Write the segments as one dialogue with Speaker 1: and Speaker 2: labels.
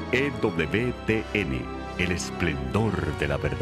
Speaker 1: EWTN, el esplendor de la verdad.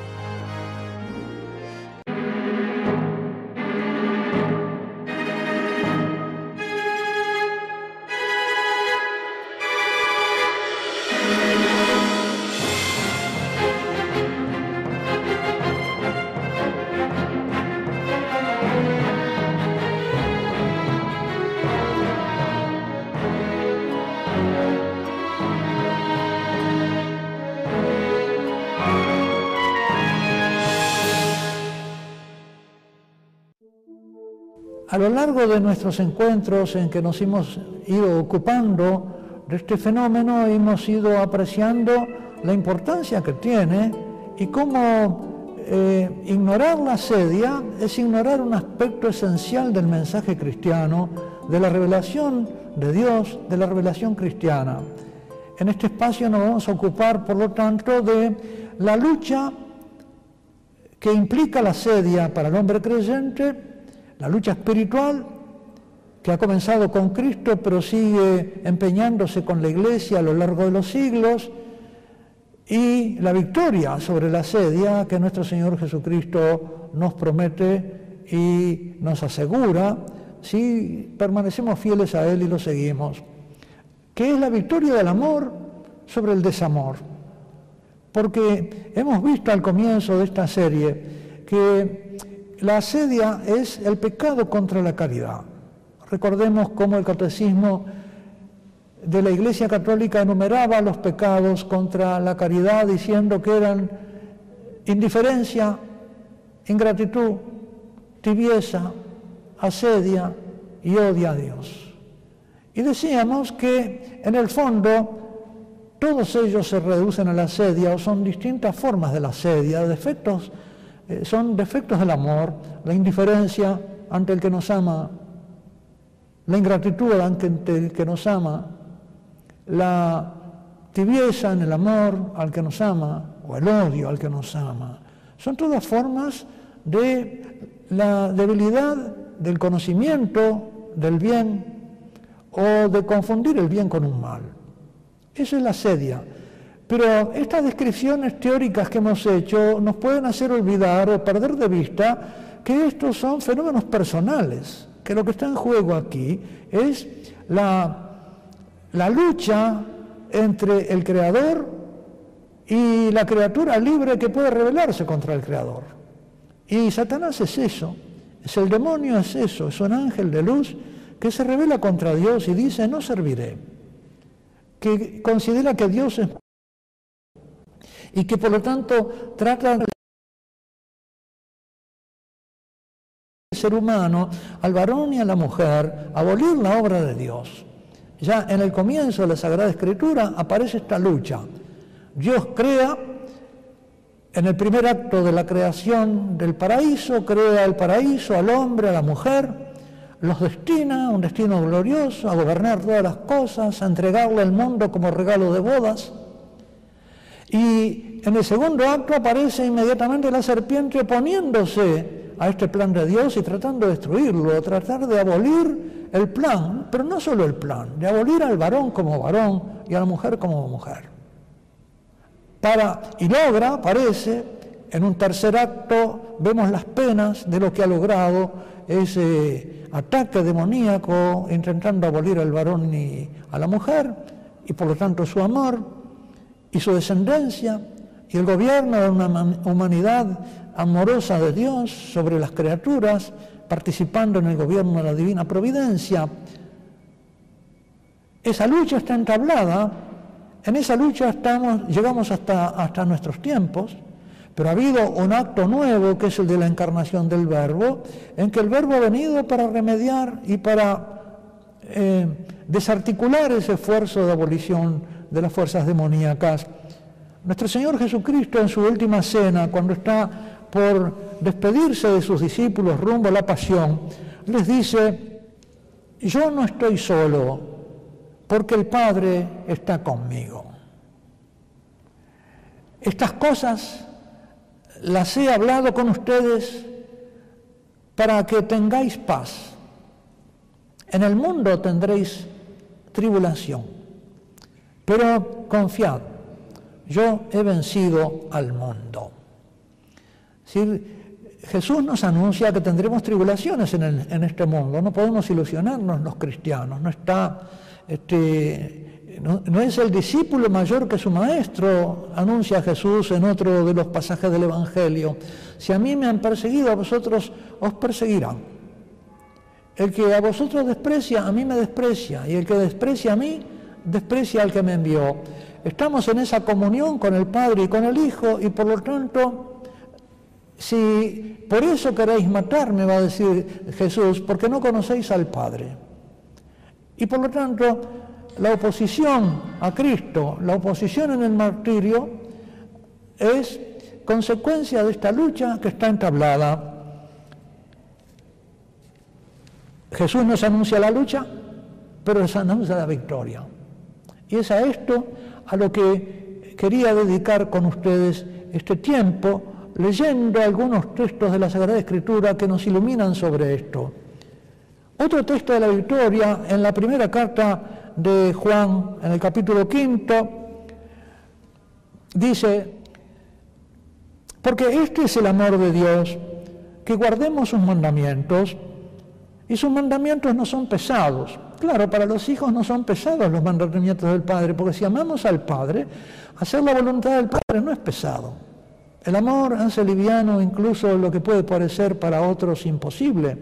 Speaker 2: A lo largo de nuestros encuentros en que nos hemos ido ocupando de este fenómeno, hemos ido apreciando la importancia que tiene y cómo ignorar la asedia es ignorar un aspecto esencial del mensaje cristiano, de la revelación de Dios, de la revelación cristiana. En este espacio nos vamos a ocupar, por lo tanto, de la lucha que implica la asedia para el hombre creyente, la lucha espiritual que ha comenzado con Cristo pero sigue empeñándose con la Iglesia a lo largo de los siglos, y la victoria sobre la asedia que nuestro Señor Jesucristo nos promete y nos asegura si permanecemos fieles a Él y lo seguimos, que es la victoria del amor sobre el desamor. Porque hemos visto al comienzo de esta serie que la asedia es el pecado contra la caridad. Recordemos cómo el catecismo de la Iglesia Católica enumeraba los pecados contra la caridad diciendo que eran indiferencia, ingratitud, tibieza, asedia y odio a Dios. Y decíamos que en el fondo todos ellos se reducen a la asedia o son distintas formas de la asedia, defectos. Son defectos del amor, la indiferencia ante el que nos ama, la ingratitud ante el que nos ama, la tibieza en el amor al que nos ama o el odio al que nos ama. Son todas formas de la debilidad del conocimiento del bien o de confundir el bien con un mal. Eso es la asedia. Pero estas descripciones teóricas que hemos hecho nos pueden hacer olvidar o perder de vista que estos son fenómenos personales, que lo que está en juego aquí es la lucha entre el Creador y la criatura libre que puede rebelarse contra el Creador. Y Satanás es eso, es el demonio, es eso, es un ángel de luz que se rebela contra Dios y dice no serviré, que considera que Dios es y que por lo tanto trata del ser humano, al varón y a la mujer, abolir la obra de Dios. Ya en el comienzo de la Sagrada Escritura aparece esta lucha. Dios crea, en el primer acto de la creación del paraíso, crea el paraíso, al hombre, a la mujer, los destina a un destino glorioso, a gobernar todas las cosas, a entregarle el mundo como regalo de bodas. Y en el segundo acto aparece inmediatamente la serpiente oponiéndose a este plan de Dios y tratando de destruirlo, tratar de abolir el plan, pero no solo el plan, de abolir al varón como varón y a la mujer como mujer. Y logra, parece, en un tercer acto, vemos las penas de lo que ha logrado ese ataque demoníaco intentando abolir al varón y a la mujer, y por lo tanto su amor y su descendencia, y el gobierno de una humanidad amorosa de Dios sobre las criaturas, participando en el gobierno de la divina providencia. Esa lucha está entablada, en esa lucha llegamos hasta nuestros tiempos, pero ha habido un acto nuevo que es el de la encarnación del Verbo, en que el Verbo ha venido para remediar y para desarticular ese esfuerzo de abolición de las fuerzas demoníacas. Nuestro Señor Jesucristo en su última cena, cuando está por despedirse de sus discípulos rumbo a la pasión, les dice: yo no estoy solo, porque el Padre está conmigo. Estas cosas las he hablado con ustedes para que tengáis paz. En el mundo tendréis tribulación, Pero confiad, yo he vencido al mundo. Es decir, Jesús nos anuncia que tendremos tribulaciones en este mundo. No podemos ilusionarnos los cristianos. No es el discípulo mayor que su maestro, anuncia Jesús en otro de los pasajes del Evangelio. Si a mí me han perseguido, a vosotros os perseguirán. El que a vosotros desprecia, a mí me desprecia. Y el que desprecia a mí, desprecia al que me envió. Estamos en esa comunión con el Padre y con el Hijo, y por lo tanto, si por eso queréis matarme, va a decir Jesús, porque no conocéis al Padre. Y por lo tanto, la oposición a Cristo, la oposición en el martirio, es consecuencia de esta lucha que está entablada. Jesús nos anuncia la lucha, pero nos anuncia la victoria. Y es a esto a lo que quería dedicar con ustedes este tiempo, leyendo algunos textos de la Sagrada Escritura que nos iluminan sobre esto. Otro texto de la victoria, en la primera carta de Juan, en el capítulo 5, dice: porque este es el amor de Dios, que guardemos sus mandamientos, y sus mandamientos no son pesados. Claro, para los hijos no son pesados los mandamientos del Padre, porque si amamos al Padre, hacer la voluntad del Padre no es pesado. El amor hace liviano incluso lo que puede parecer para otros imposible.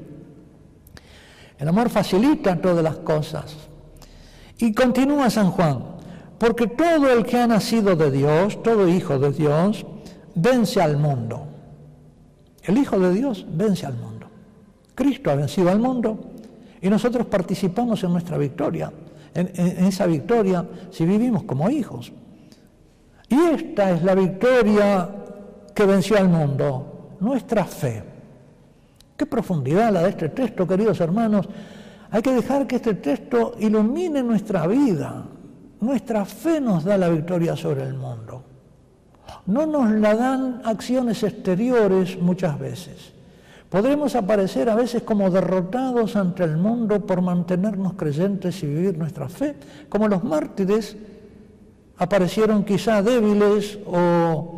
Speaker 2: El amor facilita todas las cosas. Y continúa San Juan: porque todo el que ha nacido de Dios, todo hijo de Dios, vence al mundo. El Hijo de Dios vence al mundo. Cristo ha vencido al mundo y nosotros participamos en nuestra victoria, en esa victoria si vivimos como hijos. Y esta es la victoria que venció al mundo, nuestra fe. Qué profundidad la de este texto, queridos hermanos. Hay que dejar que este texto ilumine nuestra vida. Nuestra fe nos da la victoria sobre el mundo. No nos la dan acciones exteriores muchas veces. Podremos aparecer a veces como derrotados ante el mundo por mantenernos creyentes y vivir nuestra fe, como los mártires aparecieron quizá débiles o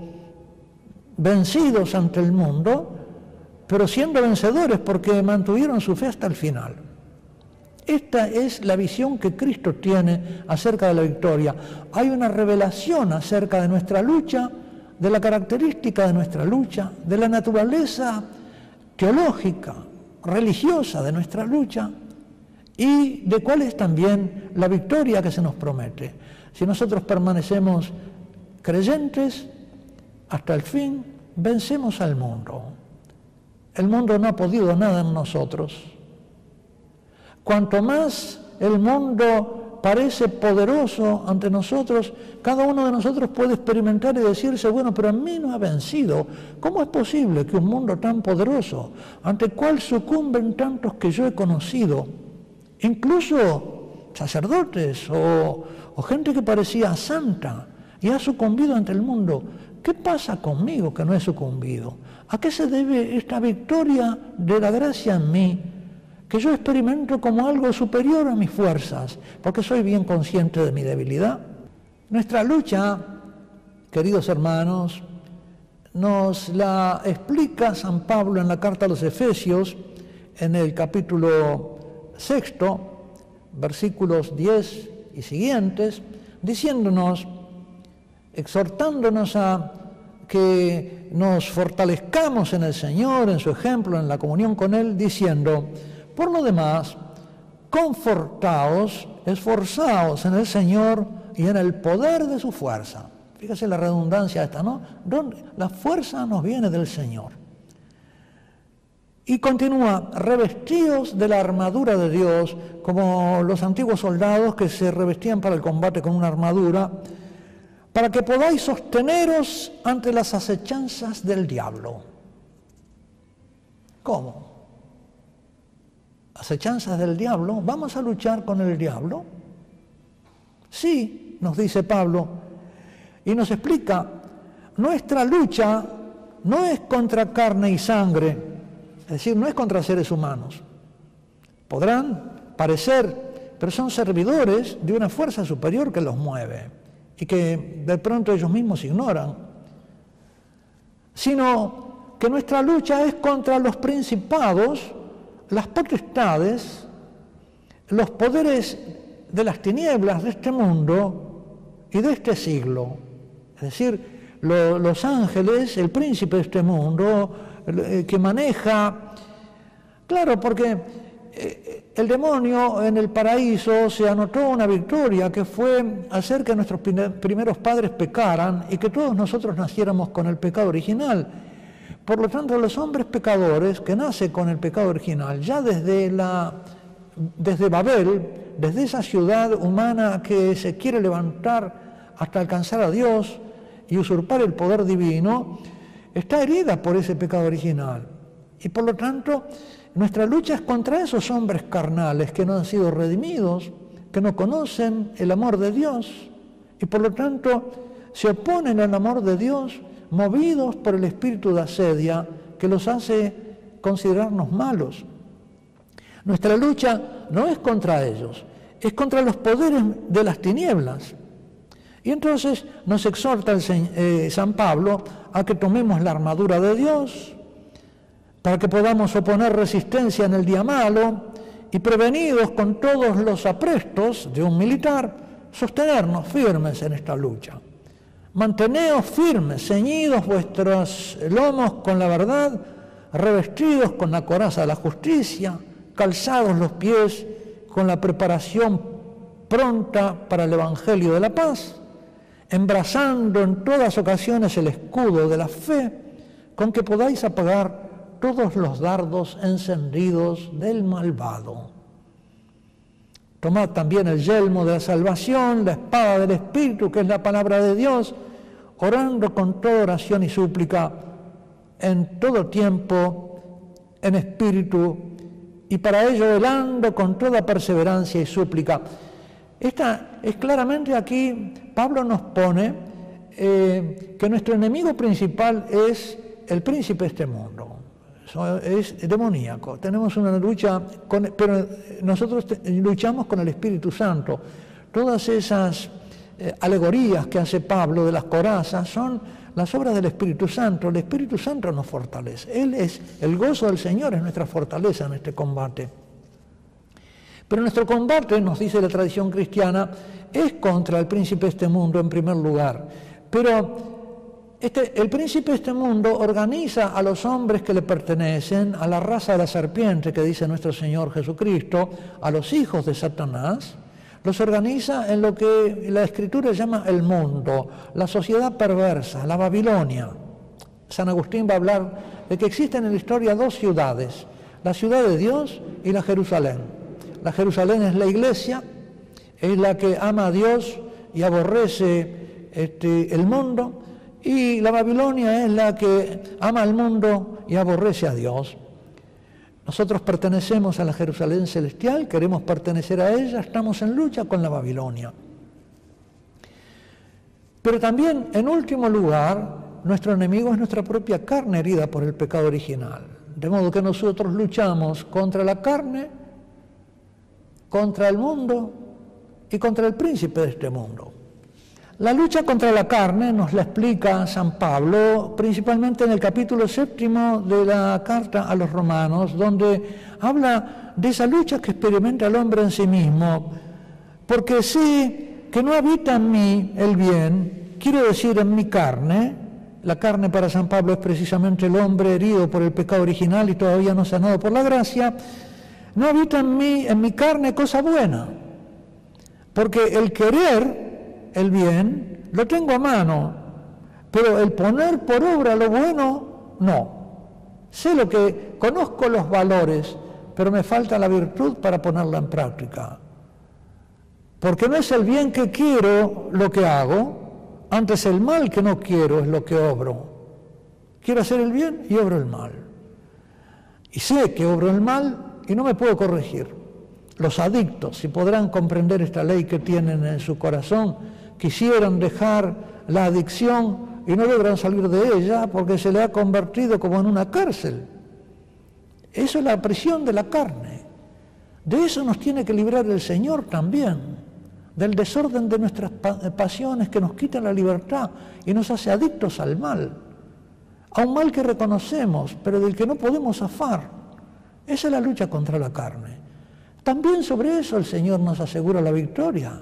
Speaker 2: vencidos ante el mundo, pero siendo vencedores porque mantuvieron su fe hasta el final. Esta es la visión que Cristo tiene acerca de la victoria. Hay una revelación acerca de nuestra lucha, de la característica de nuestra lucha, de la naturaleza teológica, religiosa de nuestra lucha, y de cuál es también la victoria que se nos promete. Si nosotros permanecemos creyentes hasta el fin, vencemos al mundo. El mundo no ha podido nada en nosotros. Cuanto más el mundo parece poderoso ante nosotros, cada uno de nosotros puede experimentar y decirse: bueno, pero a mí no ha vencido. ¿Cómo es posible que un mundo tan poderoso, ante el cual sucumben tantos que yo he conocido, incluso sacerdotes o gente que parecía santa, y ha sucumbido ante el mundo? ¿Qué pasa conmigo que no he sucumbido? ¿A qué se debe esta victoria de la gracia en mí, que yo experimento como algo superior a mis fuerzas, porque soy bien consciente de mi debilidad? Nuestra lucha, queridos hermanos, nos la explica San Pablo en la carta a los Efesios, en el capítulo 6, versículos 10 y siguientes, diciéndonos, exhortándonos a que nos fortalezcamos en el Señor, en su ejemplo, en la comunión con Él, diciendo: por lo demás, confortaos, esforzaos en el Señor y en el poder de su fuerza. Fíjese la redundancia esta, ¿no? La fuerza nos viene del Señor. Y continúa: revestidos de la armadura de Dios, como los antiguos soldados que se revestían para el combate con una armadura, para que podáis sosteneros ante las acechanzas del diablo. ¿Cómo? ¿Acechanzas del diablo? ¿Vamos a luchar con el diablo? Sí, nos dice Pablo, y nos explica: nuestra lucha no es contra carne y sangre, es decir, no es contra seres humanos. Podrán parecer, pero son servidores de una fuerza superior que los mueve y que de pronto ellos mismos ignoran, sino que nuestra lucha es contra los principados, las potestades, los poderes de las tinieblas de este mundo y de este siglo. Es decir, los ángeles, el príncipe de este mundo, que maneja. Claro, porque el demonio en el paraíso se anotó una victoria que fue hacer que nuestros primeros padres pecaran y que todos nosotros naciéramos con el pecado original. Por lo tanto, los hombres pecadores que nacen con el pecado original, ya desde Babel, desde esa ciudad humana que se quiere levantar hasta alcanzar a Dios y usurpar el poder divino, está herida por ese pecado original. Y por lo tanto, nuestra lucha es contra esos hombres carnales que no han sido redimidos, que no conocen el amor de Dios y por lo tanto se oponen al amor de Dios, movidos por el espíritu de asedia que los hace considerarnos malos. Nuestra lucha no es contra ellos, es contra los poderes de las tinieblas. Y entonces nos exhorta San Pablo a que tomemos la armadura de Dios para que podamos oponer resistencia en el día malo y, prevenidos con todos los aprestos de un militar, sostenernos firmes en esta lucha. Manteneos firmes, ceñidos vuestros lomos con la verdad, revestidos con la coraza de la justicia, calzados los pies con la preparación pronta para el evangelio de la paz, embrazando en todas ocasiones el escudo de la fe, con que podáis apagar todos los dardos encendidos del malvado. Tomad también el yelmo de la salvación, la espada del Espíritu, que es la palabra de Dios, orando con toda oración y súplica, en todo tiempo, en espíritu, y para ello velando con toda perseverancia y súplica. Esta es claramente aquí, Pablo nos pone que nuestro enemigo principal es el príncipe de este mundo. Es demoníaco. Tenemos una lucha, pero nosotros luchamos con el Espíritu Santo. Todas esas alegorías que hace Pablo de las corazas son las obras del Espíritu Santo. El Espíritu Santo nos fortalece. Él es el gozo del Señor, es nuestra fortaleza en este combate. Pero nuestro combate, nos dice la tradición cristiana, es contra el príncipe de este mundo en primer lugar. Pero el príncipe de este mundo organiza a los hombres que le pertenecen, a la raza de la serpiente que dice nuestro Señor Jesucristo, a los hijos de Satanás, los organiza en lo que la Escritura llama el mundo, la sociedad perversa, la Babilonia. San Agustín va a hablar de que existen en la historia dos ciudades, la ciudad de Dios y la Jerusalén. La Jerusalén es la iglesia, es la que ama a Dios y aborrece el mundo, y la Babilonia es la que ama al mundo y aborrece a Dios. Nosotros pertenecemos a la Jerusalén celestial, queremos pertenecer a ella, estamos en lucha con la Babilonia. Pero también, en último lugar, nuestro enemigo es nuestra propia carne herida por el pecado original. De modo que nosotros luchamos contra la carne, contra el mundo y contra el príncipe de este mundo. La lucha contra la carne nos la explica San Pablo, principalmente en el capítulo 7 de la carta a los Romanos, donde habla de esa lucha que experimenta el hombre en sí mismo, porque sé que no habita en mí el bien, quiero decir en mi carne. La carne para San Pablo es precisamente el hombre herido por el pecado original y todavía no sanado por la gracia. No habita en mi carne cosa buena, porque el querer el bien lo tengo a mano, pero el poner por obra lo bueno, no. Sé lo que, conozco los valores, pero me falta la virtud para ponerla en práctica. Porque no es el bien que quiero lo que hago, antes el mal que no quiero es lo que obro. Quiero hacer el bien y obro el mal. Y sé que obro el mal y no me puedo corregir. Los adictos, si podrán comprender esta ley que tienen en su corazón, quisieran dejar la adicción y no logran salir de ella porque se le ha convertido como en una cárcel. Eso es la prisión de la carne. De eso nos tiene que librar el Señor también, del desorden de nuestras pasiones que nos quitan la libertad y nos hace adictos al mal, a un mal que reconocemos, pero del que no podemos zafar. Esa es la lucha contra la carne. También sobre eso el Señor nos asegura la victoria.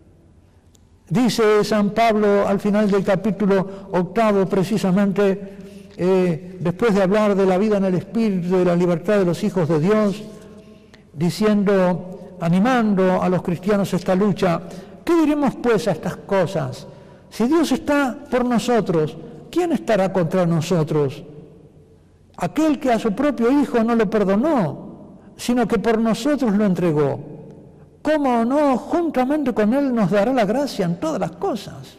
Speaker 2: Dice San Pablo al final del capítulo 8, precisamente, después de hablar de la vida en el Espíritu, de la libertad de los hijos de Dios, diciendo, animando a los cristianos esta lucha, ¿qué diremos pues a estas cosas? Si Dios está por nosotros, ¿quién estará contra nosotros? Aquel que a su propio Hijo no lo perdonó, sino que por nosotros lo entregó. ¿Cómo no juntamente con Él nos dará la gracia en todas las cosas?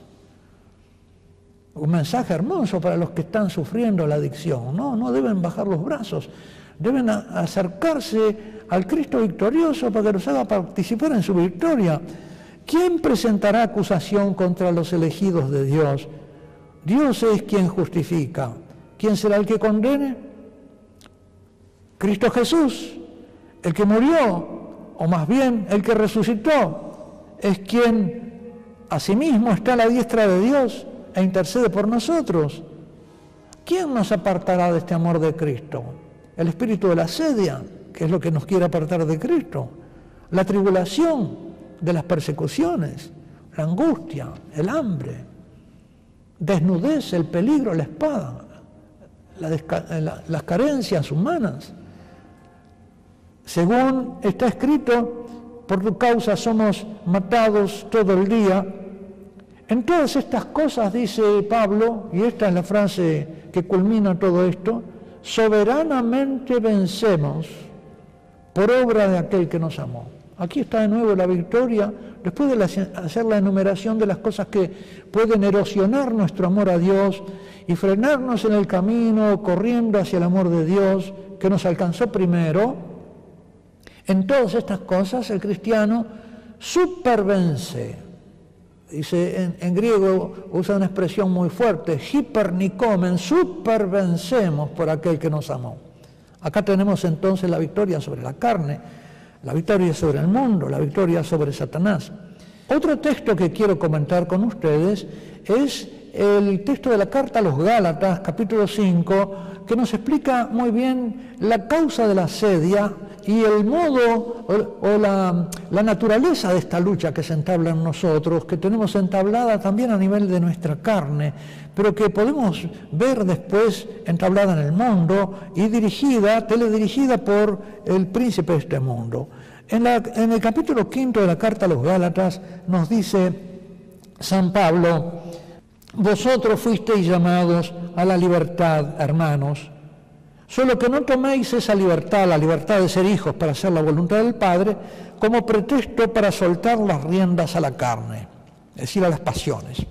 Speaker 2: Un mensaje hermoso para los que están sufriendo la adicción. No deben bajar los brazos, deben acercarse al Cristo victorioso para que los haga participar en su victoria. ¿Quién presentará acusación contra los elegidos de Dios? Dios es quien justifica. ¿Quién será el que condene? Cristo Jesús, el que murió, o más bien el que resucitó, es quien asimismo está a la diestra de Dios e intercede por nosotros. ¿Quién nos apartará de este amor de Cristo? El espíritu de la asedia, que es lo que nos quiere apartar de Cristo, la tribulación de las persecuciones, la angustia, el hambre, desnudez, el peligro, la espada, las carencias humanas. Según está escrito, por tu causa somos matados todo el día. En todas estas cosas, dice Pablo, y esta es la frase que culmina todo esto, soberanamente vencemos por obra de aquel que nos amó. Aquí está de nuevo la victoria, después de hacer la enumeración de las cosas que pueden erosionar nuestro amor a Dios y frenarnos en el camino, corriendo hacia el amor de Dios, que nos alcanzó primero. En todas estas cosas el cristiano supervence. Dice, en griego usa una expresión muy fuerte, hypernikomen, supervencemos por aquel que nos amó. Acá tenemos entonces la victoria sobre la carne, la victoria sobre el mundo, la victoria sobre Satanás. Otro texto que quiero comentar con ustedes es el texto de la carta a los Gálatas, capítulo 5, que nos explica muy bien la causa de la asedia y el modo o la naturaleza de esta lucha que se entabla en nosotros, que tenemos entablada también a nivel de nuestra carne, pero que podemos ver después entablada en el mundo y teledirigida por el príncipe de este mundo. En el capítulo 5 de la carta a los Gálatas nos dice San Pablo: vosotros fuisteis llamados a la libertad, hermanos, solo que no toméis esa libertad, la libertad de ser hijos para hacer la voluntad del Padre, como pretexto para soltar las riendas a la carne, es decir, a las pasiones,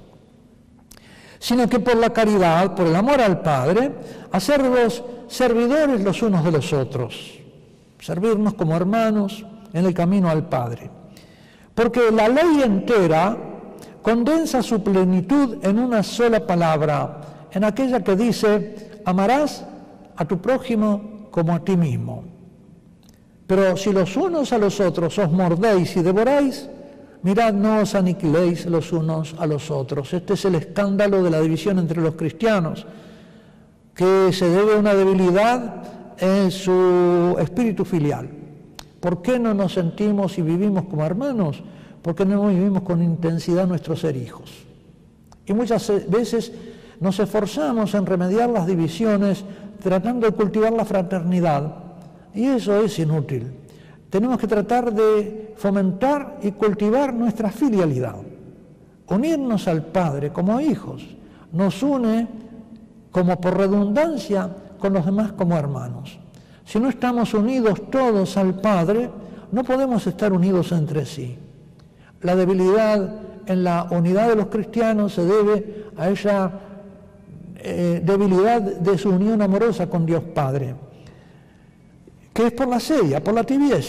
Speaker 2: sino que por la caridad, por el amor al Padre, hacerlos servidores los unos de los otros, servirnos como hermanos en el camino al Padre. Porque la ley entera condensa su plenitud en una sola palabra, en aquella que dice: amarás a tu prójimo como a ti mismo. Pero si los unos a los otros os mordéis y devoráis, mirad, no os aniquiléis los unos a los otros. Este es el escándalo de la división entre los cristianos, que se debe a una debilidad en su espíritu filial. ¿Por qué no nos sentimos y vivimos como hermanos? Porque no vivimos con intensidad nuestro ser hijos. Y muchas veces nos esforzamos en remediar las divisiones tratando de cultivar la fraternidad, y eso es inútil. Tenemos que tratar de fomentar y cultivar nuestra filialidad. Unirnos al Padre como hijos nos une, como por redundancia, con los demás como hermanos. Si no estamos unidos todos al Padre, no podemos estar unidos entre sí. La debilidad en la unidad de los cristianos se debe a esa debilidad de su unión amorosa con Dios Padre, que es por la asedia, por la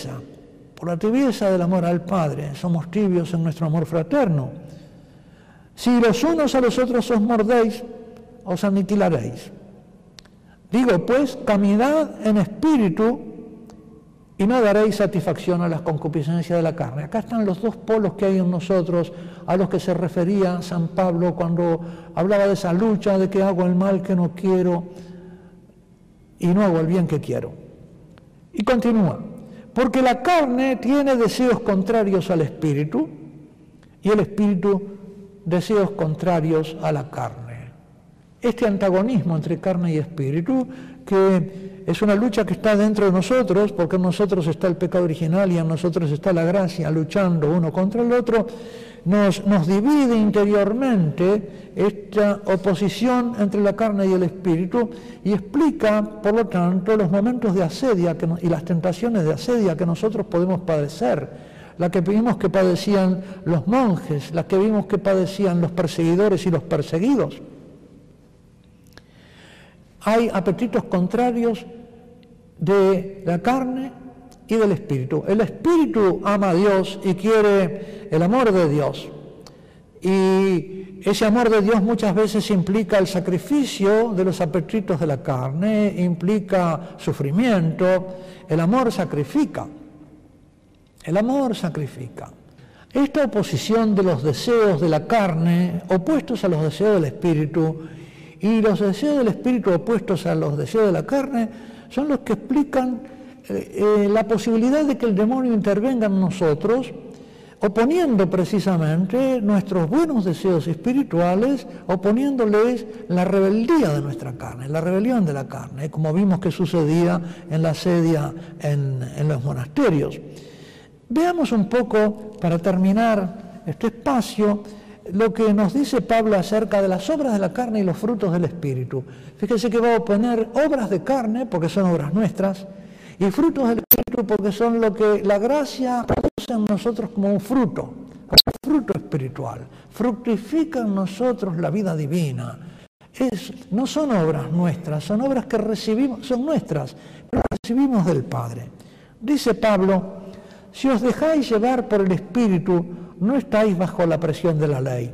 Speaker 2: tibieza del amor al Padre. Somos tibios en nuestro amor fraterno. Si los unos a los otros os mordéis, os aniquilaréis. Digo pues, caminad en espíritu y no daréis satisfacción a las concupiscencias de la carne. Acá están los dos polos que hay en nosotros, a los que se refería San Pablo cuando hablaba de esa lucha, de que hago el mal que no quiero y no hago el bien que quiero. Y continúa, porque la carne tiene deseos contrarios al espíritu y el espíritu deseos contrarios a la carne. Este antagonismo entre carne y espíritu, que es una lucha que está dentro de nosotros, porque en nosotros está el pecado original y en nosotros está la gracia, luchando uno contra el otro, nos divide interiormente esta oposición entre la carne y el espíritu y explica, por lo tanto, los momentos de asedia y las tentaciones de asedia que nosotros podemos padecer, la que vimos que padecían los monjes, la que vimos que padecían los perseguidores y los perseguidos. Hay apetitos contrarios de la carne y del espíritu. El espíritu ama a Dios y quiere el amor de Dios. Y ese amor de Dios muchas veces implica el sacrificio de los apetitos de la carne, implica sufrimiento. El amor sacrifica. El amor sacrifica. Esta oposición de los deseos de la carne, opuestos a los deseos del espíritu, y los deseos del espíritu opuestos a los deseos de la carne, son los que explican la posibilidad de que el demonio intervenga en nosotros, oponiendo precisamente nuestros buenos deseos espirituales, oponiéndoles la rebeldía de nuestra carne, la rebelión de la carne, como vimos que sucedía en la asedia en los monasterios. Veamos un poco, para terminar este espacio, lo que nos dice Pablo acerca de las obras de la carne y los frutos del espíritu. Fíjese que va a oponer obras de carne, porque son obras nuestras, y frutos del espíritu, porque son lo que la gracia produce en nosotros como un fruto espiritual. Fructifica en nosotros la vida divina. No son obras nuestras, son obras que recibimos, son nuestras, pero recibimos del Padre. Dice Pablo, si os dejáis llevar por el espíritu, no estáis bajo la presión de la ley.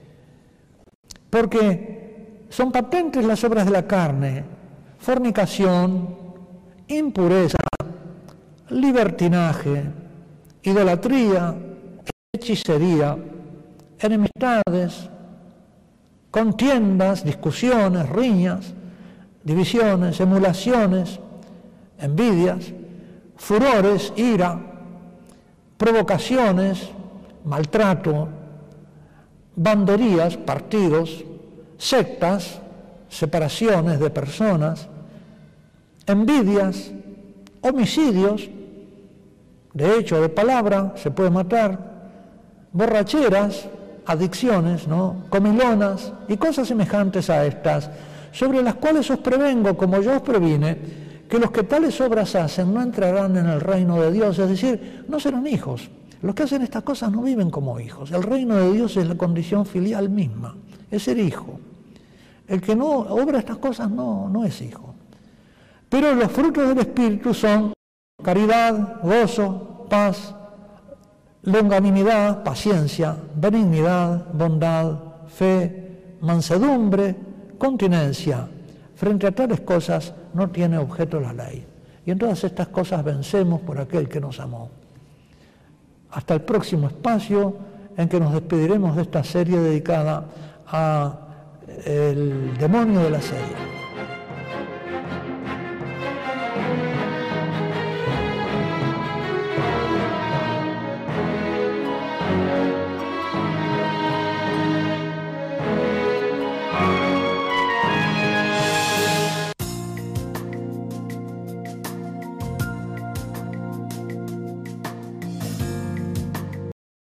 Speaker 2: Porque son patentes las obras de la carne: fornicación, impureza, libertinaje, idolatría, hechicería, enemistades, contiendas, discusiones, riñas, divisiones, emulaciones, envidias, furores, ira, provocaciones, maltrato, banderías, partidos, sectas, separaciones de personas, envidias, homicidios, de hecho, de palabra, se puede matar, borracheras, adicciones, ¿no?, comilonas y cosas semejantes a estas, sobre las cuales os prevengo, como yo os previne, que los que tales obras hacen no entrarán en el reino de Dios, es decir, no serán hijos. Los que hacen estas cosas no viven como hijos. El reino de Dios es la condición filial misma, es ser hijo. El que no obra estas cosas no es hijo. Pero los frutos del Espíritu son caridad, gozo, paz, longanimidad, paciencia, benignidad, bondad, fe, mansedumbre, continencia. Frente a tales cosas no tiene objeto la ley. Y en todas estas cosas vencemos por aquel que nos amó. Hasta el próximo espacio en que nos despediremos de esta serie dedicada al demonio de la serie.